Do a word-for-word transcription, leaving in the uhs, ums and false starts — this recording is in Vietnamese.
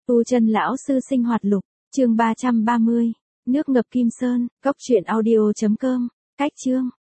Tu chân lão sư sinh hoạt lục, chương ba trăm ba mươi, nước ngập Kim Sơn, góc truyện audio chấm com, cách chương.